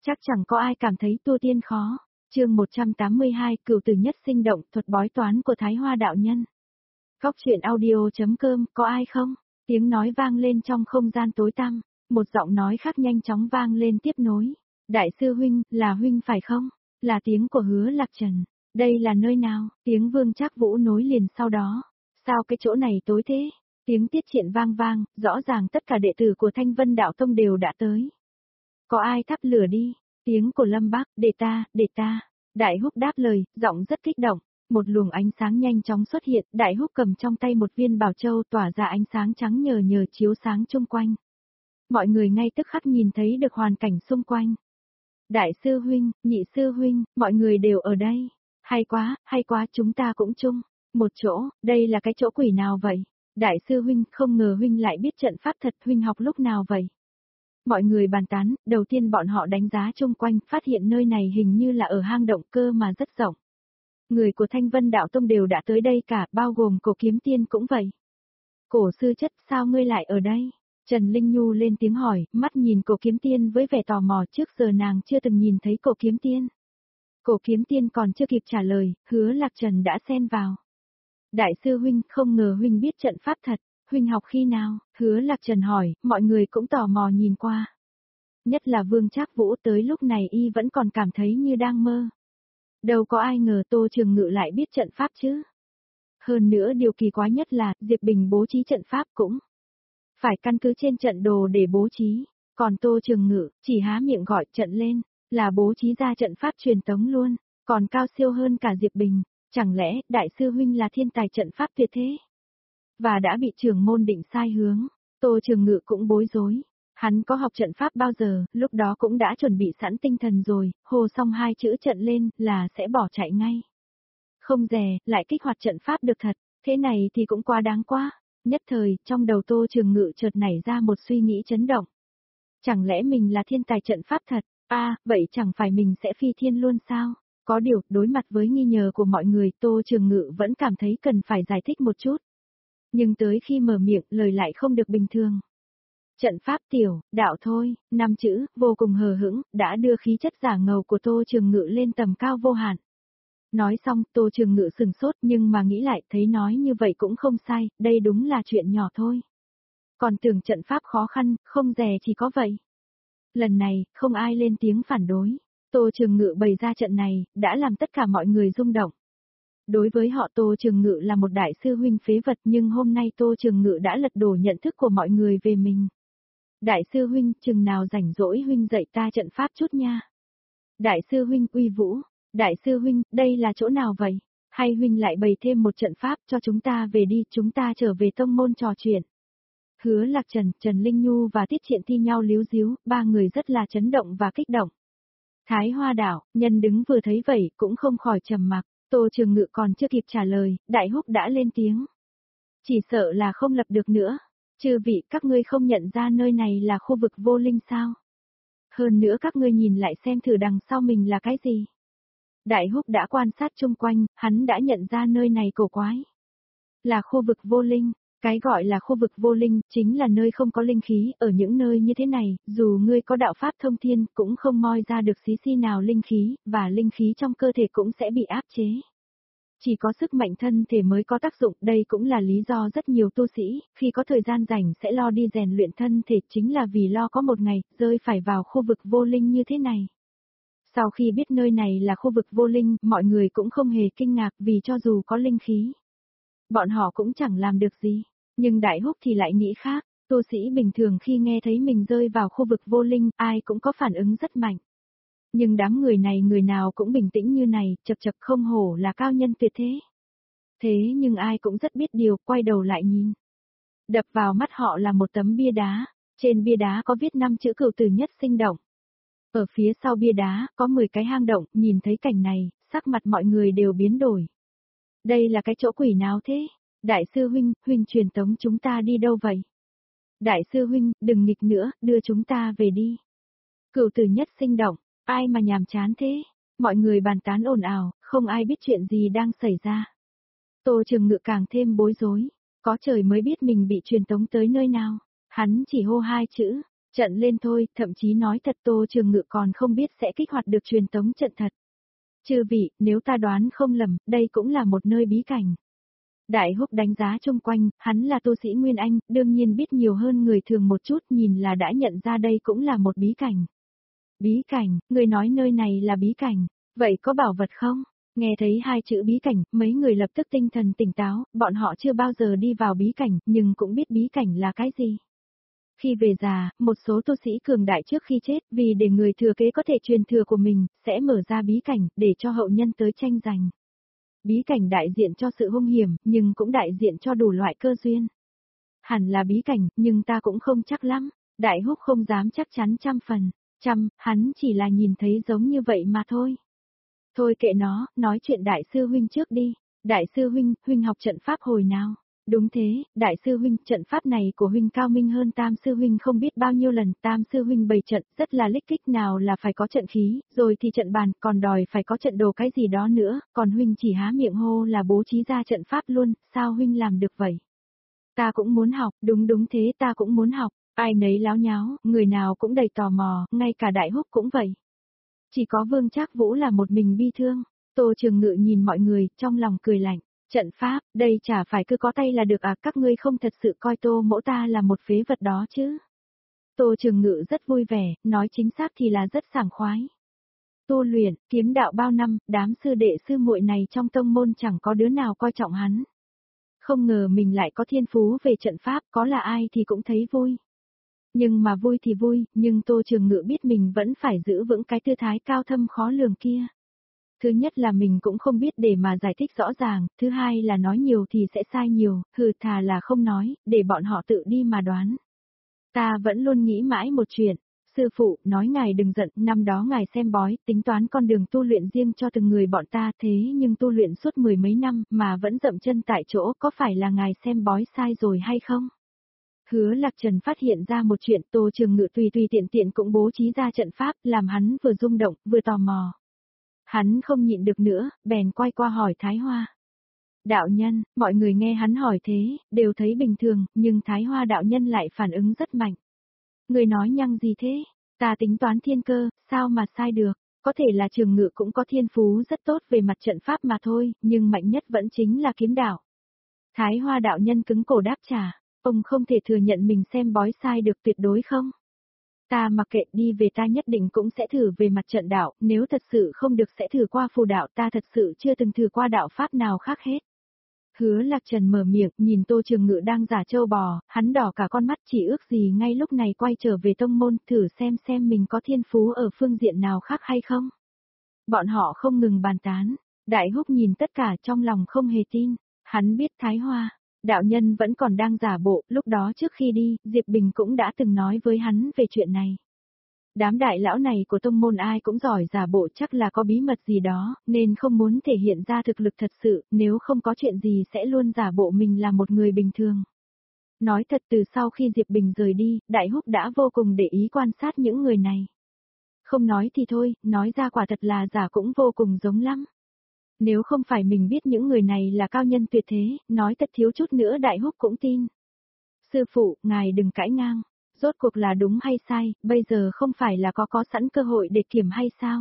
Chắc chẳng có ai cảm thấy tu tiên khó. Chương 182, Cửu tử nhất sinh động, thuật bói toán của Thái Hoa đạo nhân. Góc truyện audio.com, có ai không? Tiếng nói vang lên trong không gian tối tăm, một giọng nói khác nhanh chóng vang lên tiếp nối. Đại sư huynh, là huynh phải không? Là tiếng của Hứa Lạc Trần. Đây là nơi nào? Tiếng Vương Trác Vũ nối liền sau đó. Sao cái chỗ này tối thế? Tiếng Tiết Triện vang vang, rõ ràng tất cả đệ tử của Thanh Vân Đạo Tông đều đã tới. Có ai thắp lửa đi? Tiếng của Lâm Bác, để ta. Đại Húc đáp lời, giọng rất kích động. Một luồng ánh sáng nhanh chóng xuất hiện, Đại Húc cầm trong tay một viên bảo châu tỏa ra ánh sáng trắng nhờ chiếu sáng chung quanh. Mọi người ngay tức khắc nhìn thấy được hoàn cảnh xung quanh. Đại sư huynh, nhị sư huynh, mọi người đều ở đây. Hay quá, chúng ta cũng chung. Một chỗ, đây là cái chỗ quỷ nào vậy? Đại sư huynh, không ngờ huynh lại biết trận pháp thật, huynh học lúc nào vậy? Mọi người bàn tán, đầu tiên bọn họ đánh giá chung quanh, phát hiện nơi này hình như là ở hang động cơ mà rất rộng. Người của Thanh Vân Đạo Tông đều đã tới đây cả, bao gồm Cổ Kiếm Tiên cũng vậy. Cổ sư chất, sao ngươi lại ở đây? Trần Linh Nhu lên tiếng hỏi, mắt nhìn Cổ Kiếm Tiên với vẻ tò mò, trước giờ nàng chưa từng nhìn thấy Cổ Kiếm Tiên. Cổ Kiếm Tiên còn chưa kịp trả lời, Hứa Lạc Trần đã xen vào. Đại sư huynh, không ngờ huynh biết trận pháp thật, huynh học khi nào? Hứa Lạc Trần hỏi, mọi người cũng tò mò nhìn qua. Nhất là Vương Trác Vũ, tới lúc này y vẫn còn cảm thấy như đang mơ. Đâu có ai ngờ Tô Trường Ngự lại biết trận pháp chứ. Hơn nữa điều kỳ quái nhất là, Diệp Bình bố trí trận pháp cũng phải căn cứ trên trận đồ để bố trí, còn Tô Trường Ngự chỉ há miệng gọi trận lên, là bố trí ra trận pháp truyền tống luôn, còn cao siêu hơn cả Diệp Bình. Chẳng lẽ, đại sư huynh là thiên tài trận pháp tuyệt thế? Và đã bị trưởng môn định sai hướng, Tô Trường Ngự cũng bối rối. Hắn có học trận pháp bao giờ, lúc đó cũng đã chuẩn bị sẵn tinh thần rồi, hô xong hai chữ trận lên là sẽ bỏ chạy ngay. Không dè, lại kích hoạt trận pháp được thật, thế này thì cũng quá đáng quá. Nhất thời, trong đầu Tô Trường Ngự chợt nảy ra một suy nghĩ chấn động. Chẳng lẽ mình là thiên tài trận pháp thật? Vậy chẳng phải mình sẽ phi thiên luôn sao? Có điều, đối mặt với nghi ngờ của mọi người, Tô Trường Ngự vẫn cảm thấy cần phải giải thích một chút. Nhưng tới khi mở miệng, lời lại không được bình thường. Trận pháp tiểu, đạo thôi, 5 chữ, vô cùng hờ hững, đã đưa khí chất giả ngầu của Tô Trường Ngự lên tầm cao vô hạn. Nói xong, Tô Trường Ngự sừng sốt, nhưng mà nghĩ lại, thấy nói như vậy cũng không sai, đây đúng là chuyện nhỏ thôi. Còn tưởng trận pháp khó khăn, không dè chỉ có vậy. Lần này, không ai lên tiếng phản đối. Tô Trường Ngự bày ra trận này, đã làm tất cả mọi người rung động. Đối với họ Tô Trường Ngự là một đại sư huynh phế vật, nhưng hôm nay Tô Trường Ngự đã lật đổ nhận thức của mọi người về mình. Đại sư huynh, chừng nào rảnh rỗi huynh dạy ta trận pháp chút nha. Đại sư huynh uy vũ, đại sư huynh, đây là chỗ nào vậy? Hay huynh lại bày thêm một trận pháp cho chúng ta về đi, chúng ta trở về tông môn trò chuyện. Hứa Lạc Trần, Trần Linh Nhu và Tiết Triện thi nhau líu díu, ba người rất là chấn động và kích động. Thái Hoa Đảo, nhân đứng vừa thấy vậy cũng không khỏi trầm mặc. Tô Trường Ngự còn chưa kịp trả lời, Đại Húc đã lên tiếng. Chỉ sợ là không lập được nữa. Chư vị, các ngươi không nhận ra nơi này là khu vực vô linh sao? Hơn nữa các ngươi nhìn lại xem thử đằng sau mình là cái gì? Đại Húc đã quan sát chung quanh, hắn đã nhận ra nơi này cổ quái. Là khu vực vô linh. Cái gọi là khu vực vô linh, chính là nơi không có linh khí, ở những nơi như thế này, dù ngươi có đạo pháp thông thiên, cũng không moi ra được xí xi nào linh khí, và linh khí trong cơ thể cũng sẽ bị áp chế. Chỉ có sức mạnh thân thể mới có tác dụng, đây cũng là lý do rất nhiều tu sĩ, khi có thời gian rảnh sẽ lo đi rèn luyện thân thể, chính là vì lo có một ngày, rơi phải vào khu vực vô linh như thế này. Sau khi biết nơi này là khu vực vô linh, mọi người cũng không hề kinh ngạc vì cho dù có linh khí, bọn họ cũng chẳng làm được gì. Nhưng Đại Húc thì lại nghĩ khác, tu sĩ bình thường khi nghe thấy mình rơi vào khu vực vô linh, ai cũng có phản ứng rất mạnh. Nhưng đám người này người nào cũng bình tĩnh như này, chập chập không hổ là cao nhân tuyệt thế. Thế nhưng ai cũng rất biết điều, quay đầu lại nhìn. Đập vào mắt họ là một tấm bia đá, trên bia đá có viết 5 chữ Cửu tử nhất sinh động. Ở phía sau bia đá, có 10 cái hang động, nhìn thấy cảnh này, sắc mặt mọi người đều biến đổi. Đây là cái chỗ quỷ nào thế? Đại sư huynh, huynh truyền tống chúng ta đi đâu vậy? Đại sư huynh, đừng nghịch nữa, đưa chúng ta về đi. Cửu tử nhất sinh động, ai mà nhàm chán thế? Mọi người bàn tán ồn ào, không ai biết chuyện gì đang xảy ra. Tô Trường Ngự càng thêm bối rối, có trời mới biết mình bị truyền tống tới nơi nào. Hắn chỉ hô hai chữ, Trận lên thôi, thậm chí nói thật Tô Trường Ngự còn không biết sẽ kích hoạt được truyền tống trận thật. Chư vị, nếu ta đoán không lầm, đây cũng là một nơi bí cảnh. Đại Húc đánh giá chung quanh, hắn là tu sĩ Nguyên Anh, đương nhiên biết nhiều hơn người thường một chút, nhìn là đã nhận ra đây cũng là một bí cảnh. Bí cảnh, người nói nơi này là bí cảnh, vậy có bảo vật không? Nghe thấy hai chữ bí cảnh, mấy người lập tức tinh thần tỉnh táo, bọn họ chưa bao giờ đi vào bí cảnh, nhưng cũng biết bí cảnh là cái gì. Khi về già, một số tu sĩ cường đại trước khi chết, vì để người thừa kế có thể truyền thừa của mình, sẽ mở ra bí cảnh, để cho hậu nhân tới tranh giành. Bí cảnh đại diện cho sự hung hiểm, nhưng cũng đại diện cho đủ loại cơ duyên. Hẳn là bí cảnh, nhưng ta cũng không chắc lắm. Đại Húc không dám chắc chắn 100%, hắn chỉ là nhìn thấy giống như vậy mà thôi. Thôi kệ nó, nói chuyện đại sư huynh trước đi. Đại sư huynh, huynh học trận pháp hồi nào? Đúng thế, đại sư huynh, trận pháp này của huynh cao minh hơn tam sư huynh không biết bao nhiêu lần, tam sư huynh bày trận, rất là lích kích, nào là phải có trận khí, rồi thì trận bàn, còn đòi phải có trận đồ cái gì đó nữa, còn huynh chỉ há miệng hô là bố trí ra trận pháp luôn, sao huynh làm được vậy? Ta cũng muốn học, đúng đúng thế, ta cũng muốn học, ai nấy láo nháo, người nào cũng đầy tò mò, ngay cả Đại Húc cũng vậy. Chỉ có Vương Trác Vũ là một mình bi thương. Tô Trường Ngự nhìn mọi người, trong lòng cười lạnh. Trận pháp, đây chả phải cứ có tay là được à, các ngươi không thật sự coi Tô Mỗ ta là một phế vật đó chứ. Tô Trường Ngự rất vui vẻ, nói chính xác thì là rất sảng khoái. Tu luyện, kiếm đạo bao năm, đám sư đệ sư muội này trong tông môn chẳng có đứa nào coi trọng hắn. Không ngờ mình lại có thiên phú về trận pháp, có là ai thì cũng thấy vui. Nhưng mà vui thì vui, nhưng Tô Trường Ngự biết mình vẫn phải giữ vững cái tư thái cao thâm khó lường kia. Thứ nhất là mình cũng không biết để mà giải thích rõ ràng, thứ hai là nói nhiều thì sẽ sai nhiều, thà là không nói, để bọn họ tự đi mà đoán. Ta vẫn luôn nghĩ mãi một chuyện, sư phụ, nói ngài đừng giận, năm đó ngài xem bói, tính toán con đường tu luyện riêng cho từng người bọn ta thế nhưng tu luyện suốt 10 mấy năm mà vẫn dậm chân tại chỗ, có phải là ngài xem bói sai rồi hay không? Hứa Lạc Trần phát hiện ra một chuyện, Tô Trường Ngự tùy tiện tiện cũng bố trí ra trận pháp, làm hắn vừa rung động, vừa tò mò. Hắn không nhịn được nữa, bèn quay qua hỏi Thái Hoa. Đạo nhân, mọi người nghe hắn hỏi thế, đều thấy bình thường, nhưng Thái Hoa đạo nhân lại phản ứng rất mạnh. Người nói nhăng gì thế? Ta tính toán thiên cơ, sao mà sai được? Có thể là Trường Ngự cũng có thiên phú rất tốt về mặt trận pháp mà thôi, nhưng mạnh nhất vẫn chính là kiếm đạo. Thái Hoa đạo nhân cứng cổ đáp trả, ông không thể thừa nhận mình xem bói sai được tuyệt đối không? Ta mặc kệ, đi về, ta nhất định cũng sẽ thử về mặt trận đạo, nếu thật sự không được sẽ thử qua phù đạo, ta thật sự chưa từng thử qua đạo pháp nào khác hết. Hứa Lạc Trần mở miệng, nhìn Tô Trường Ngự đang giả trâu bò, hắn đỏ cả con mắt, chỉ ước gì ngay lúc này quay trở về tông môn, thử xem mình có thiên phú ở phương diện nào khác hay không. Bọn họ không ngừng bàn tán, Đại Húc nhìn tất cả trong lòng không hề tin, hắn biết Thái Hoa đạo nhân vẫn còn đang giả bộ, lúc đó trước khi đi, Diệp Bình cũng đã từng nói với hắn về chuyện này. Đám đại lão này của tông môn ai cũng giỏi giả bộ, chắc là có bí mật gì đó, nên không muốn thể hiện ra thực lực thật sự, nếu không có chuyện gì sẽ luôn giả bộ mình là một người bình thường. Nói thật, từ sau khi Diệp Bình rời đi, Đại Húc đã vô cùng để ý quan sát những người này. Không nói thì thôi, nói ra quả thật là giả cũng vô cùng giống lắm. Nếu không phải mình biết những người này là cao nhân tuyệt thế, nói thật thiếu chút nữa Đại Húc cũng tin. Sư phụ, ngài đừng cãi ngang. Rốt cuộc là đúng hay sai, bây giờ không phải là có sẵn cơ hội để kiểm hay sao?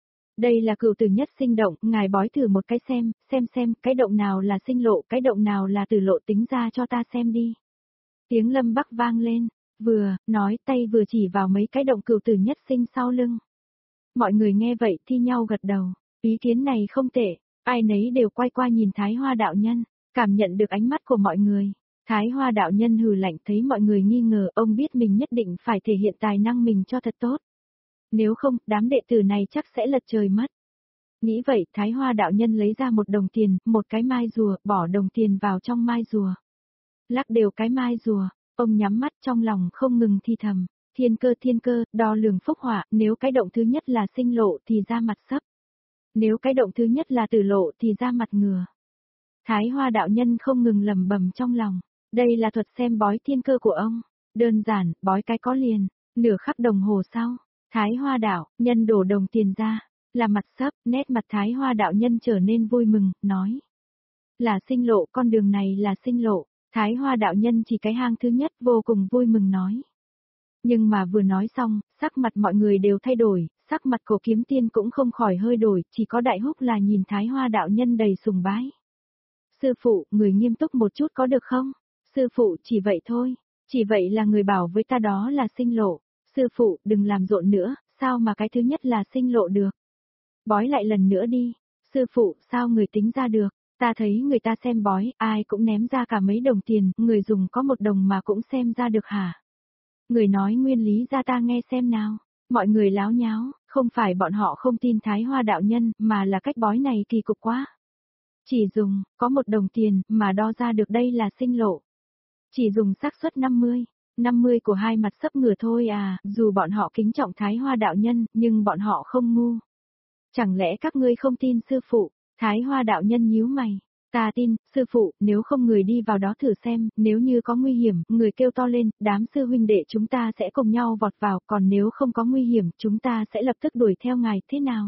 Đây là cửu tử nhất sinh động, ngài bói thử một cái xem, cái động nào là sinh lộ, cái động nào là tử lộ, tính ra cho ta xem đi. Tiếng Lâm Bắc vang lên, vừa, nói tay vừa chỉ vào mấy cái động cửu tử nhất sinh sau lưng. Mọi người nghe vậy thi nhau gật đầu, ý kiến này không tệ, ai nấy đều quay qua nhìn Thái Hoa đạo nhân, cảm nhận được ánh mắt của mọi người. Thái Hoa đạo nhân hừ lạnh, thấy mọi người nghi ngờ, ông biết mình nhất định phải thể hiện tài năng mình cho thật tốt. Nếu không, đám đệ tử này chắc sẽ lật trời mất. Nghĩ vậy, Thái Hoa đạo nhân lấy ra một đồng tiền, một cái mai rùa, bỏ đồng tiền vào trong mai rùa. Lắc đều cái mai rùa, ông nhắm mắt trong lòng không ngừng thi thầm, thiên cơ, đo lường phúc họa, nếu cái động thứ nhất là sinh lộ thì ra mặt sấp. Nếu cái động thứ nhất là tử lộ thì ra mặt ngừa. Thái Hoa đạo nhân không ngừng lẩm bẩm trong lòng. Đây là thuật xem bói thiên cơ của ông. Đơn giản, bói cái có liền. Nửa khắc đồng hồ sau, Thái Hoa đạo nhân đổ đồng tiền ra. Là mặt sấp, nét mặt Thái Hoa đạo nhân trở nên vui mừng, nói. Là sinh lộ, con đường này là sinh lộ. Thái Hoa đạo nhân chỉ cái hang thứ nhất vô cùng vui mừng nói. Nhưng mà vừa nói xong, sắc mặt mọi người đều thay đổi, sắc mặt Cổ Kiếm Tiên cũng không khỏi hơi đổi, chỉ có Đại Húc là nhìn Thái Hoa đạo nhân đầy sùng bái. Sư phụ, người nghiêm túc một chút có được không? Sư phụ, chỉ vậy thôi. Chỉ vậy là người bảo với ta đó là sinh lộ. Sư phụ, đừng làm rộn nữa, sao mà cái thứ nhất là sinh lộ được? Bói lại lần nữa đi. Sư phụ, sao người tính ra được? Ta thấy người ta xem bói, ai cũng ném ra cả mấy đồng tiền, người dùng có 1 đồng mà cũng xem ra được hả? Người nói nguyên lý ra ta nghe xem nào. Mọi người láo nháo, không phải bọn họ không tin Thái Hoa đạo nhân, mà là cách bói này kỳ cục quá. Chỉ dùng, có 1 đồng tiền, mà đo ra được đây là sinh lộ. Chỉ dùng xác suất 50 của hai mặt sấp ngửa thôi à, dù bọn họ kính trọng Thái Hoa đạo nhân, nhưng bọn họ không ngu. Chẳng lẽ các ngươi không tin sư phụ? Thái Hoa đạo nhân nhíu mày. Ta tin, sư phụ, nếu không người đi vào đó thử xem, nếu như có nguy hiểm, người kêu to lên, đám sư huynh đệ chúng ta sẽ cùng nhau vọt vào, còn nếu không có nguy hiểm, chúng ta sẽ lập tức đuổi theo ngài, thế nào?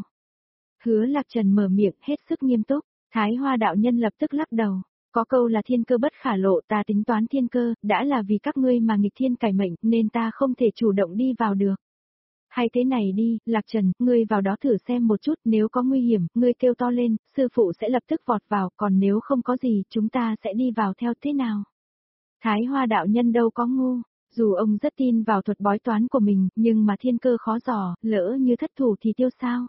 Hứa Lạc Trần mở miệng hết sức nghiêm túc, Thái Hoa đạo nhân lập tức lắc đầu. Có câu là thiên cơ bất khả lộ, ta tính toán thiên cơ, đã là vì các ngươi mà nghịch thiên cải mệnh, nên ta không thể chủ động đi vào được. Hay thế này đi, Lạc Trần, ngươi vào đó thử xem một chút, nếu có nguy hiểm, ngươi kêu to lên, sư phụ sẽ lập tức vọt vào, còn nếu không có gì, chúng ta sẽ đi vào theo thế nào? Thái Hoa đạo nhân đâu có ngu, dù ông rất tin vào thuật bói toán của mình, nhưng mà thiên cơ khó dò, lỡ như thất thủ thì tiêu sao?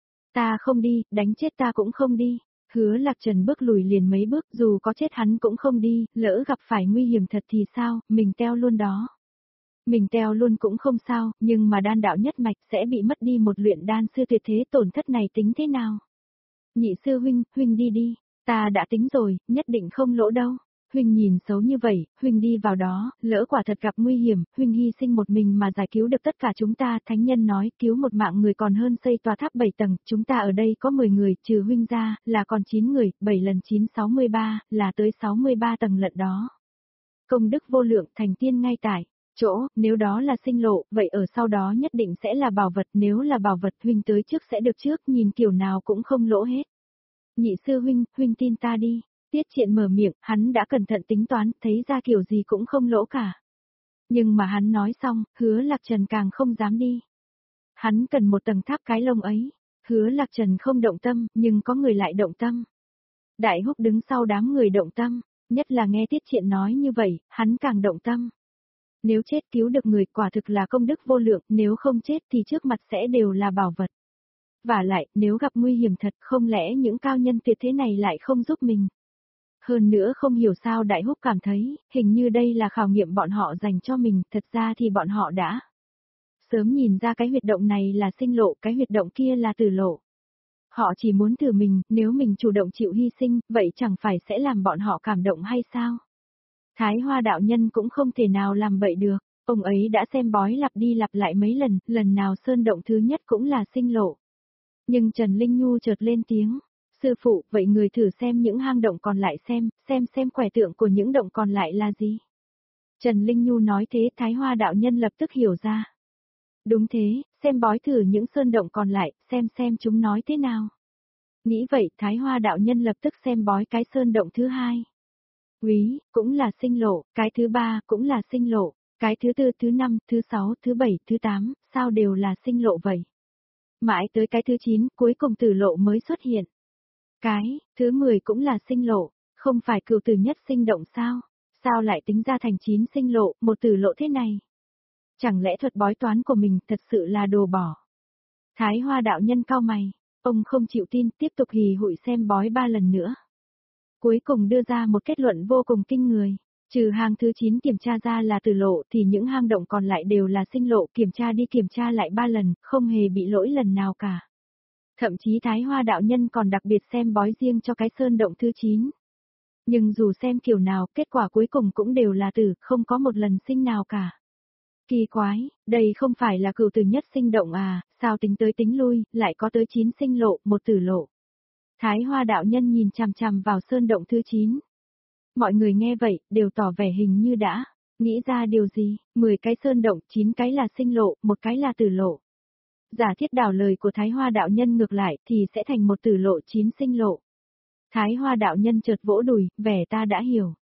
Ta không đi, đánh chết ta cũng không đi. Hứa Lạc Trần bước lùi liền mấy bước, dù có chết hắn cũng không đi, lỡ gặp phải nguy hiểm thật thì sao, mình teo luôn đó. Mình teo luôn cũng không sao, nhưng mà đan đạo nhất mạch sẽ bị mất đi một luyện đan sư tuyệt thế, tổn thất này tính thế nào? Nhị sư huynh, huynh đi đi, ta đã tính rồi, nhất định không lỗ đâu. Huynh nhìn xấu như vậy, huynh đi vào đó, lỡ quả thật gặp nguy hiểm, huynh hy sinh một mình mà giải cứu được tất cả chúng ta, thánh nhân nói, cứu một mạng người còn hơn xây tòa tháp 7 tầng, chúng ta ở đây có 10 người, trừ huynh ra, là còn 9 người, 7 lần 9 63, là tới 63 tầng lận đó. Công đức vô lượng, thành tiên ngay tại chỗ, nếu đó là sinh lộ, vậy ở sau đó nhất định sẽ là bảo vật, nếu là bảo vật huynh tới trước sẽ được trước, nhìn kiểu nào cũng không lỗ hết. Nhị sư huynh, huynh tin ta đi. Tiết Triện mở miệng, hắn đã cẩn thận tính toán, thấy ra kiểu gì cũng không lỗ cả. Nhưng mà hắn nói xong, Hứa Lạc Trần càng không dám đi. Hắn cần một tầng tháp cái lông ấy. Hứa Lạc Trần không động tâm, nhưng có người lại động tâm. Đại Húc đứng sau đám người động tâm, nhất là nghe Tiết Triện nói như vậy, hắn càng động tâm. Nếu chết cứu được người quả thực là công đức vô lượng, nếu không chết thì trước mặt sẽ đều là bảo vật. Và lại, nếu gặp nguy hiểm thật, không lẽ những cao nhân tuyệt thế này lại không giúp mình? Hơn nữa không hiểu sao Đại Húc cảm thấy, hình như đây là khảo nghiệm bọn họ dành cho mình, thật ra thì bọn họ đã sớm nhìn ra cái huyệt động này là sinh lộ, cái huyệt động kia là tử lộ. Họ chỉ muốn thử mình, nếu mình chủ động chịu hy sinh, vậy chẳng phải sẽ làm bọn họ cảm động hay sao? Thái Hoa đạo nhân cũng không thể nào làm bậy được, ông ấy đã xem bói lặp đi lặp lại mấy lần, lần nào sơn động thứ nhất cũng là sinh lộ. Nhưng Trần Linh Nhu chợt lên tiếng. Sư phụ, vậy người thử xem những hang động còn lại xem quẻ tượng của những động còn lại là gì. Trần Linh Nhu nói thế Thái Hoa đạo nhân lập tức hiểu ra. Đúng thế, xem bói thử những sơn động còn lại, xem chúng nói thế nào. Nghĩ vậy Thái Hoa đạo nhân lập tức xem bói cái sơn động thứ hai. Quý, cũng là sinh lộ, cái thứ ba cũng là sinh lộ, cái thứ tư, thứ năm, thứ sáu, thứ bảy, thứ tám, sao đều là sinh lộ vậy. Mãi tới cái thứ 9, cuối cùng tử lộ mới xuất hiện. Cái, thứ 10 cũng là sinh lộ, không phải cửu tử nhất sinh động sao? Sao lại tính ra thành 9 sinh lộ, một tử lộ thế này? Chẳng lẽ thuật bói toán của mình thật sự là đồ bỏ? Thái Hoa đạo nhân cau mày, ông không chịu tin, tiếp tục hì hụi xem bói 3 lần nữa. Cuối cùng đưa ra một kết luận vô cùng kinh người. Trừ hang thứ 9 kiểm tra ra là tử lộ thì những hang động còn lại đều là sinh lộ, kiểm tra đi kiểm tra lại 3 lần, không hề bị lỗi lần nào cả. Thậm chí Thái Hoa đạo nhân còn đặc biệt xem bói riêng cho cái sơn động thứ 9. Nhưng dù xem kiểu nào, kết quả cuối cùng cũng đều là tử, không có một lần sinh nào cả. Kỳ quái, đây không phải là cửu tử nhất sinh động à, sao tính tới tính lui, lại có tới 9 sinh lộ, một tử lộ. Thái Hoa đạo nhân nhìn chằm chằm vào sơn động thứ 9. Mọi người nghe vậy, đều tỏ vẻ hình như đã nghĩ ra điều gì, 10 cái sơn động, 9 cái là sinh lộ, một cái là tử lộ. Giả thiết đảo lời của Thái Hoa đạo nhân ngược lại thì sẽ thành một tử lộ 9 sinh lộ. Thái Hoa đạo nhân chợt vỗ đùi, vẻ ta đã hiểu.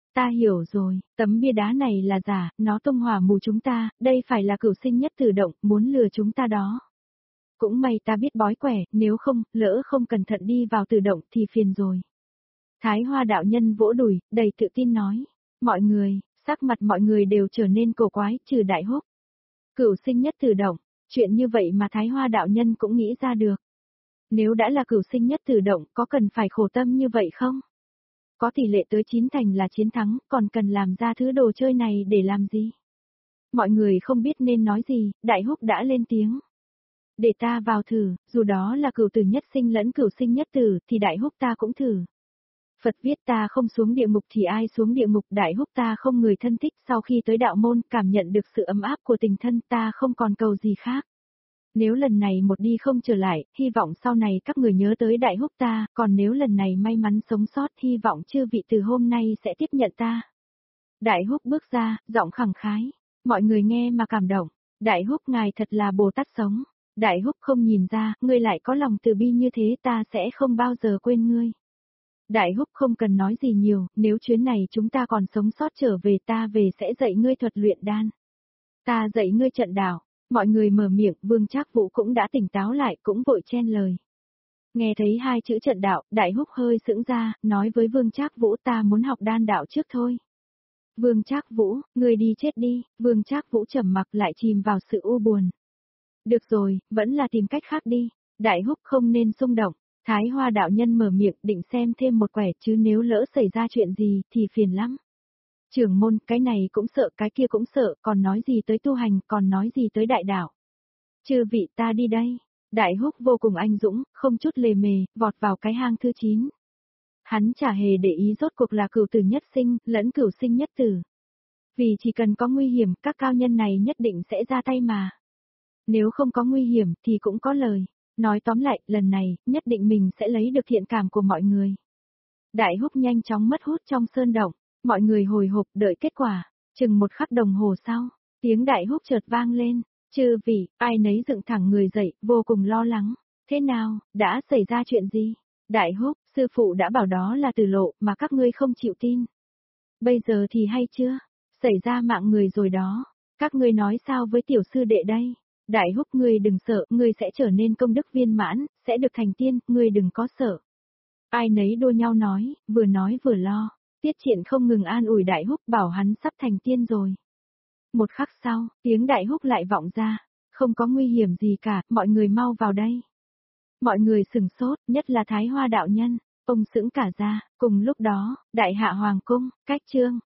Ta hiểu rồi, tấm bia đá này là giả, nó tung hỏa mù chúng ta, đây phải là cửu sinh nhất tử động, muốn lừa chúng ta đó. Cũng may ta biết bói quẻ, nếu không, lỡ không cẩn thận đi vào tử động thì phiền rồi. Thái Hoa đạo nhân vỗ đùi, đầy tự tin nói. Mọi người, sắc mặt mọi người đều trở nên cổ quái, trừ Đại Húc. Cửu sinh nhất tử động, chuyện như vậy mà Thái Hoa đạo nhân cũng nghĩ ra được. Nếu đã là cửu sinh nhất tử động, có cần phải khổ tâm như vậy không? Có tỷ lệ tới 9 thành là chiến thắng, còn cần làm ra thứ đồ chơi này để làm gì? Mọi người không biết nên nói gì, Đại Húc đã lên tiếng. Để ta vào thử, dù đó là cửu tử nhất sinh lẫn cửu sinh nhất tử, thì Đại Húc ta cũng thử. Phật viết ta không xuống địa ngục thì ai xuống địa ngục, Đại Húc ta không người thân thích, sau khi tới đạo môn cảm nhận được sự ấm áp của tình thân, ta không còn cầu gì khác. Nếu lần này một đi không trở lại, hy vọng sau này các người nhớ tới Đại Húc ta, còn nếu lần này may mắn sống sót, hy vọng chư vị từ hôm nay sẽ tiếp nhận ta. Đại Húc bước ra, giọng khẳng khái, mọi người nghe mà cảm động. Đại Húc ngài thật là Bồ Tát sống. Đại Húc không nhìn ra, ngươi lại có lòng từ bi như thế, ta sẽ không bao giờ quên ngươi. Đại Húc không cần nói gì nhiều, nếu chuyến này chúng ta còn sống sót trở về, ta về sẽ dạy ngươi thuật luyện đan. Ta dạy ngươi trận đạo. Mọi người mở miệng, Vương Trác Vũ cũng đã tỉnh táo lại, cũng vội chen lời. Nghe thấy hai chữ trận đạo, Đại Húc hơi sững ra, nói với Vương Trác Vũ, ta muốn học đan đạo trước thôi. Vương Trác Vũ, ngươi đi chết đi. Vương Trác Vũ trầm mặc, lại chìm vào sự u buồn. Được rồi, vẫn là tìm cách khác đi. Đại Húc không nên xung động. Thái Hoa đạo nhân mở miệng, định xem thêm một quẻ, chứ nếu lỡ xảy ra chuyện gì thì phiền lắm. Trưởng môn, cái này cũng sợ, cái kia cũng sợ, còn nói gì tới tu hành, còn nói gì tới đại đạo. Chư vị, ta đi đây. Đại Húc vô cùng anh dũng, không chút lề mề, vọt vào cái hang thứ 9. Hắn chả hề để ý rốt cuộc là cửu tử nhất sinh, lẫn cửu sinh nhất tử. Vì chỉ cần có nguy hiểm, các cao nhân này nhất định sẽ ra tay mà. Nếu không có nguy hiểm thì cũng có lời. Nói tóm lại, lần này, nhất định mình sẽ lấy được thiện cảm của mọi người. Đại Húc nhanh chóng mất hút trong sơn động. Mọi người hồi hộp đợi kết quả. Chừng một khắc đồng hồ sau, tiếng Đại Húc chợt vang lên. Chư vị, ai nấy dựng thẳng người dậy, vô cùng lo lắng. Thế nào, đã xảy ra chuyện gì? Đại Húc, sư phụ đã bảo đó là tử lộ, mà các ngươi không chịu tin. Bây giờ thì hay chưa? Xảy ra mạng người rồi đó. Các ngươi nói sao với tiểu sư đệ đây? Đại Húc, ngươi đừng sợ, ngươi sẽ trở nên công đức viên mãn, sẽ được thành tiên, ngươi đừng có sợ. Ai nấy đua nhau nói vừa lo. Tiết Triện không ngừng an ủi Đại Húc, bảo hắn sắp thành tiên rồi. Một khắc sau, tiếng Đại Húc lại vọng ra. Không có nguy hiểm gì cả, mọi người mau vào đây. Mọi người sừng sốt, nhất là Thái Hoa đạo nhân. Ông sững cả ra. Cùng lúc đó, Đại Hạ Hoàng cung, cách chương